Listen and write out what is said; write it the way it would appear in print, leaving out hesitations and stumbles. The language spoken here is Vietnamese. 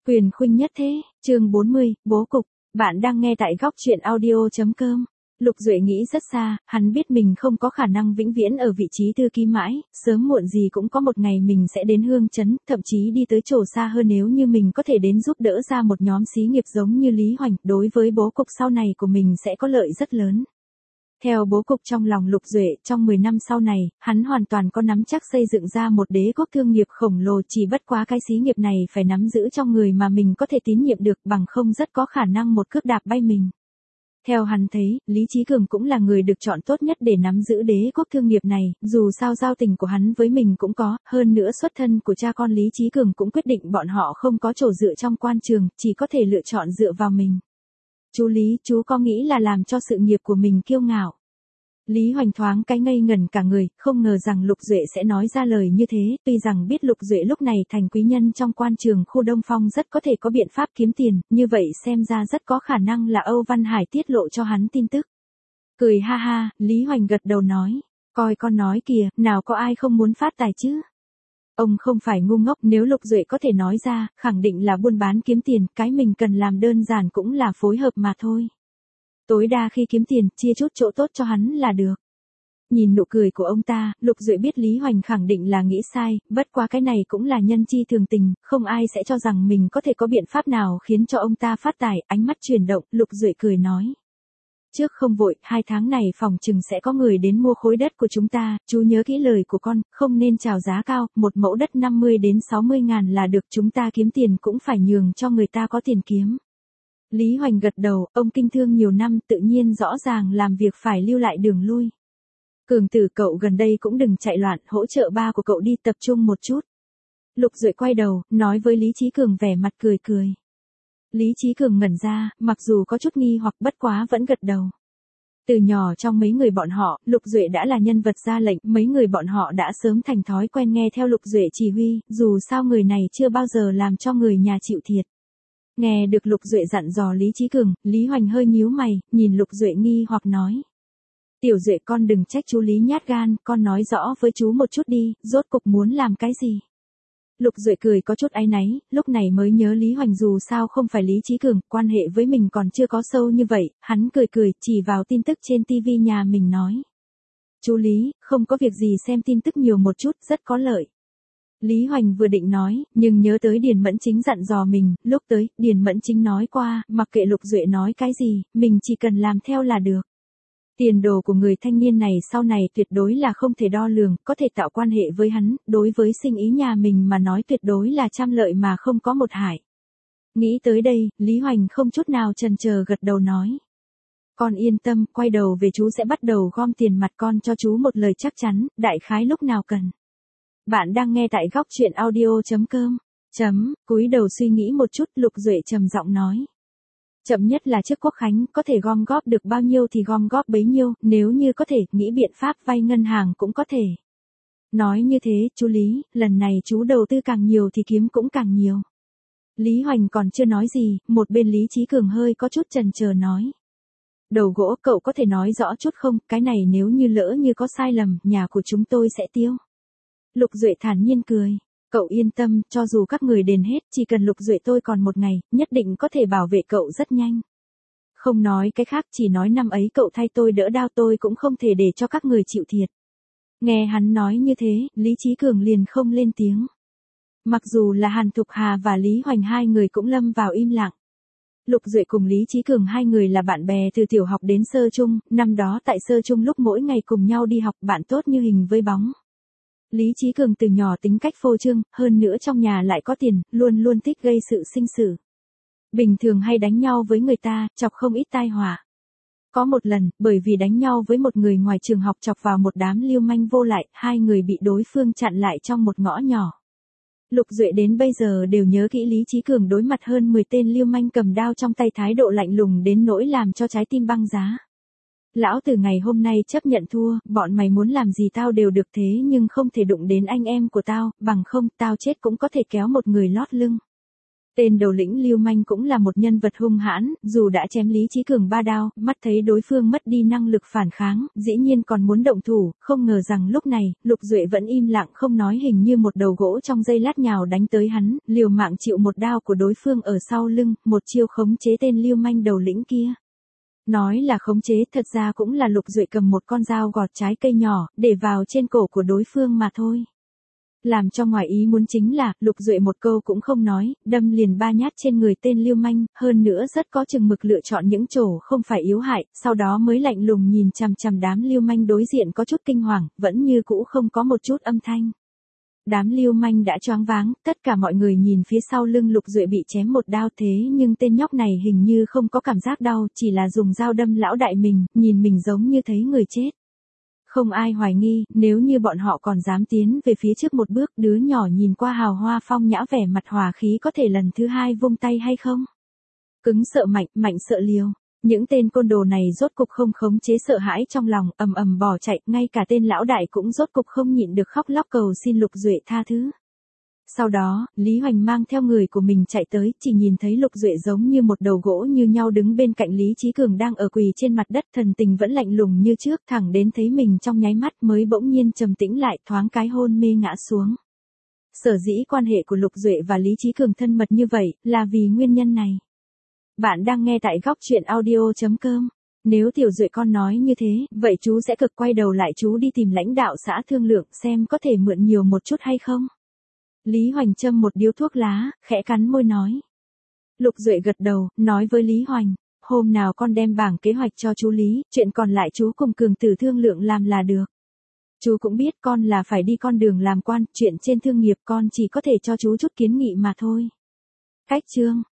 Quyền khuynh nhất thế, chương 40, bố cục. Bạn đang nghe tại góc truyện audio.com. Lục Duệ nghĩ rất xa, hắn biết mình không có khả năng vĩnh viễn ở vị trí thư ký mãi, sớm muộn gì cũng có một ngày mình sẽ đến Hương Trấn, thậm chí đi tới chỗ xa hơn nếu như mình có thể đến giúp đỡ ra một nhóm xí nghiệp giống như Lý Hoành, đối với bố cục sau này của mình sẽ có lợi rất lớn. Theo bố cục trong lòng Lục Duệ, trong 10 năm sau này, hắn hoàn toàn có nắm chắc xây dựng ra một đế quốc thương nghiệp khổng lồ, chỉ bất quá cái xí nghiệp này phải nắm giữ trong người mà mình có thể tín nhiệm được, bằng không rất có khả năng một cước đạp bay mình. Theo hắn thấy, Lý Chí Cường cũng là người được chọn tốt nhất để nắm giữ đế quốc thương nghiệp này, dù sao giao tình của hắn với mình cũng có, hơn nữa xuất thân của cha con Lý Chí Cường cũng quyết định bọn họ không có chỗ dựa trong quan trường, chỉ có thể lựa chọn dựa vào mình. Chú Lý, chú có nghĩ là làm cho sự nghiệp của mình kiêu ngạo? Lý Hoành thoáng cái ngây ngẩn cả người, không ngờ rằng Lục Duệ sẽ nói ra lời như thế, tuy rằng biết Lục Duệ lúc này thành quý nhân trong quan trường khu Đông Phong rất có thể có biện pháp kiếm tiền, như vậy xem ra rất có khả năng là Âu Văn Hải tiết lộ cho hắn tin tức. Cười ha ha, Lý Hoành gật đầu nói, coi con nói kìa, nào có ai không muốn phát tài chứ? Ông không phải ngu ngốc, nếu Lục Duệ có thể nói ra, khẳng định là buôn bán kiếm tiền, cái mình cần làm đơn giản cũng là phối hợp mà thôi. Tối đa khi kiếm tiền, chia chút chỗ tốt cho hắn là được. Nhìn nụ cười của ông ta, Lục Duệ biết Lý Hoành khẳng định là nghĩ sai, bất quá cái này cũng là nhân chi thường tình, không ai sẽ cho rằng mình có thể có biện pháp nào khiến cho ông ta phát tài, ánh mắt chuyển động, Lục Duệ cười nói. Trước không vội, 2 tháng này phòng chừng sẽ có người đến mua khối đất của chúng ta, chú nhớ kỹ lời của con, không nên chào giá cao, một mẫu đất 50 đến 60 ngàn là được, chúng ta kiếm tiền cũng phải nhường cho người ta có tiền kiếm. Lý Hoành gật đầu, ông kinh thương nhiều năm tự nhiên rõ ràng làm việc phải lưu lại đường lui. Cường tử cậu gần đây cũng đừng chạy loạn, hỗ trợ ba của cậu đi tập trung một chút. Lục Duệ quay đầu, nói với Lý Chí Cường vẻ mặt cười cười. Lý Chí Cường ngẩn ra, mặc dù có chút nghi hoặc bất quá vẫn gật đầu. Từ nhỏ trong mấy người bọn họ, Lục Duệ đã là nhân vật ra lệnh, mấy người bọn họ đã sớm thành thói quen nghe theo Lục Duệ chỉ huy, dù sao người này chưa bao giờ làm cho người nhà chịu thiệt. Nghe được Lục Duệ dặn dò Lý Chí Cường, Lý Hoành hơi nhíu mày, nhìn Lục Duệ nghi hoặc nói. Tiểu Duệ con đừng trách chú Lý nhát gan, con nói rõ với chú một chút đi, rốt cục muốn làm cái gì? Lục Duệ cười có chút áy náy, lúc này mới nhớ Lý Hoành dù sao không phải Lý Chí Cường, quan hệ với mình còn chưa có sâu như vậy, hắn cười cười, chỉ vào tin tức trên TV nhà mình nói. Chú Lý, không có việc gì xem tin tức nhiều một chút, rất có lợi. Lý Hoành vừa định nói, nhưng nhớ tới Điền Mẫn Chính dặn dò mình, lúc tới, Điền Mẫn Chính nói qua, mặc kệ Lục Duệ nói cái gì, mình chỉ cần làm theo là được. Tiền đồ của người thanh niên này sau này tuyệt đối là không thể đo lường, có thể tạo quan hệ với hắn, đối với sinh ý nhà mình mà nói tuyệt đối là trăm lợi mà không có một hại. Nghĩ tới đây, Lý Hoành không chút nào chần chờ gật đầu nói. Con yên tâm, quay đầu về chú sẽ bắt đầu gom tiền mặt, con cho chú một lời chắc chắn, đại khái lúc nào cần. Bạn đang nghe tại góc truyện audio.com. Cúi đầu suy nghĩ một chút, Lục Duệ trầm giọng nói. Chậm nhất là trước Quốc Khánh, có thể gom góp được bao nhiêu thì gom góp bấy nhiêu, nếu như có thể, nghĩ biện pháp vay ngân hàng cũng có thể. Nói như thế, chú Lý, lần này chú đầu tư càng nhiều thì kiếm cũng càng nhiều. Lý Hoành còn chưa nói gì, một bên Lý Chí Cường hơi có chút chần chờ nói. Đầu gỗ, cậu có thể nói rõ chút không, cái này nếu như lỡ như có sai lầm, nhà của chúng tôi sẽ tiêu. Lục Duệ thản nhiên cười. Cậu yên tâm, cho dù các người đền hết, chỉ cần Lục Duệ tôi còn một ngày, nhất định có thể bảo vệ cậu rất nhanh. Không nói cái khác, chỉ nói năm ấy cậu thay tôi đỡ đau tôi cũng không thể để cho các người chịu thiệt. Nghe hắn nói như thế, Lý Chí Cường liền không lên tiếng. Mặc dù là Hàn Thục Hà và Lý Hoành hai người cũng lâm vào im lặng. Lục Duệ cùng Lý Chí Cường hai người là bạn bè từ tiểu học đến sơ trung, năm đó tại sơ trung lúc mỗi ngày cùng nhau đi học, bạn tốt như hình với bóng. Lý Chí Cường từ nhỏ tính cách phô trương, hơn nữa trong nhà lại có tiền, luôn luôn thích gây sự sinh sự. Bình thường hay đánh nhau với người ta, chọc không ít tai họa. Có một lần, bởi vì đánh nhau với một người ngoài trường học chọc vào một đám lưu manh vô lại, hai người bị đối phương chặn lại trong một ngõ nhỏ. Lục Duệ đến bây giờ đều nhớ kỹ Lý Chí Cường đối mặt hơn 10 tên lưu manh cầm đao trong tay thái độ lạnh lùng đến nỗi làm cho trái tim băng giá. Lão từ ngày hôm nay chấp nhận thua, bọn mày muốn làm gì tao đều được thế nhưng không thể đụng đến anh em của tao, bằng không tao chết cũng có thể kéo một người lót lưng. Tên đầu lĩnh Lưu Manh cũng là một nhân vật hung hãn, dù đã chém Lý Chí Cường 3 đao, mắt thấy đối phương mất đi năng lực phản kháng, dĩ nhiên còn muốn động thủ, không ngờ rằng lúc này, Lục Duệ vẫn im lặng không nói, hình như một đầu gỗ trong giây lát nhào đánh tới hắn, liều mạng chịu một đao của đối phương ở sau lưng, một chiêu khống chế tên Lưu Manh đầu lĩnh kia. Nói là khống chế, thật ra cũng là Lục Duệ cầm một con dao gọt trái cây nhỏ, để vào trên cổ của đối phương mà thôi. Làm cho ngoài ý muốn chính là, Lục Duệ một câu cũng không nói, đâm liền 3 nhát trên người tên Lưu Manh, hơn nữa rất có chừng mực lựa chọn những chỗ không phải yếu hại, sau đó mới lạnh lùng nhìn chằm chằm đám Lưu Manh đối diện có chút kinh hoàng, vẫn như cũ không có một chút âm thanh. Đám Lưu Manh đã choáng váng, tất cả mọi người nhìn phía sau lưng Lục Duệ bị chém một đao, thế nhưng tên nhóc này hình như không có cảm giác đau, chỉ là dùng dao đâm lão đại mình, nhìn mình giống như thấy người chết. Không ai hoài nghi, nếu như bọn họ còn dám tiến về phía trước một bước, đứa nhỏ nhìn qua hào hoa phong nhã vẻ mặt hòa khí có thể lần thứ hai vung tay hay không? Cứng sợ mạnh, mạnh sợ liều. Những tên côn đồ này rốt cục không khống chế sợ hãi trong lòng, ầm ầm bỏ chạy, ngay cả tên lão đại cũng rốt cục không nhịn được khóc lóc cầu xin Lục Duệ tha thứ. Sau đó, Lý Hoành mang theo người của mình chạy tới, chỉ nhìn thấy Lục Duệ giống như một đầu gỗ như nhau đứng bên cạnh Lý Chí Cường đang ở quỳ trên mặt đất, thần tình vẫn lạnh lùng như trước, thẳng đến thấy mình trong nháy mắt mới bỗng nhiên trầm tĩnh lại, thoáng cái hôn mê ngã xuống. Sở dĩ quan hệ của Lục Duệ và Lý Chí Cường thân mật như vậy, là vì nguyên nhân này. Bạn đang nghe tại góc truyện audio.com. Nếu Tiểu Duệ con nói như thế, vậy chú sẽ cực quay đầu lại chú đi tìm lãnh đạo xã thương lượng xem có thể mượn nhiều một chút hay không. Lý Hoành châm một điếu thuốc lá, khẽ cắn môi nói. Lục Duệ gật đầu, nói với Lý Hoành, hôm nào con đem bảng kế hoạch cho chú Lý, chuyện còn lại chú cùng Cường Tử thương lượng làm là được. Chú cũng biết con là phải đi con đường làm quan, chuyện trên thương nghiệp con chỉ có thể cho chú chút kiến nghị mà thôi. Cách chương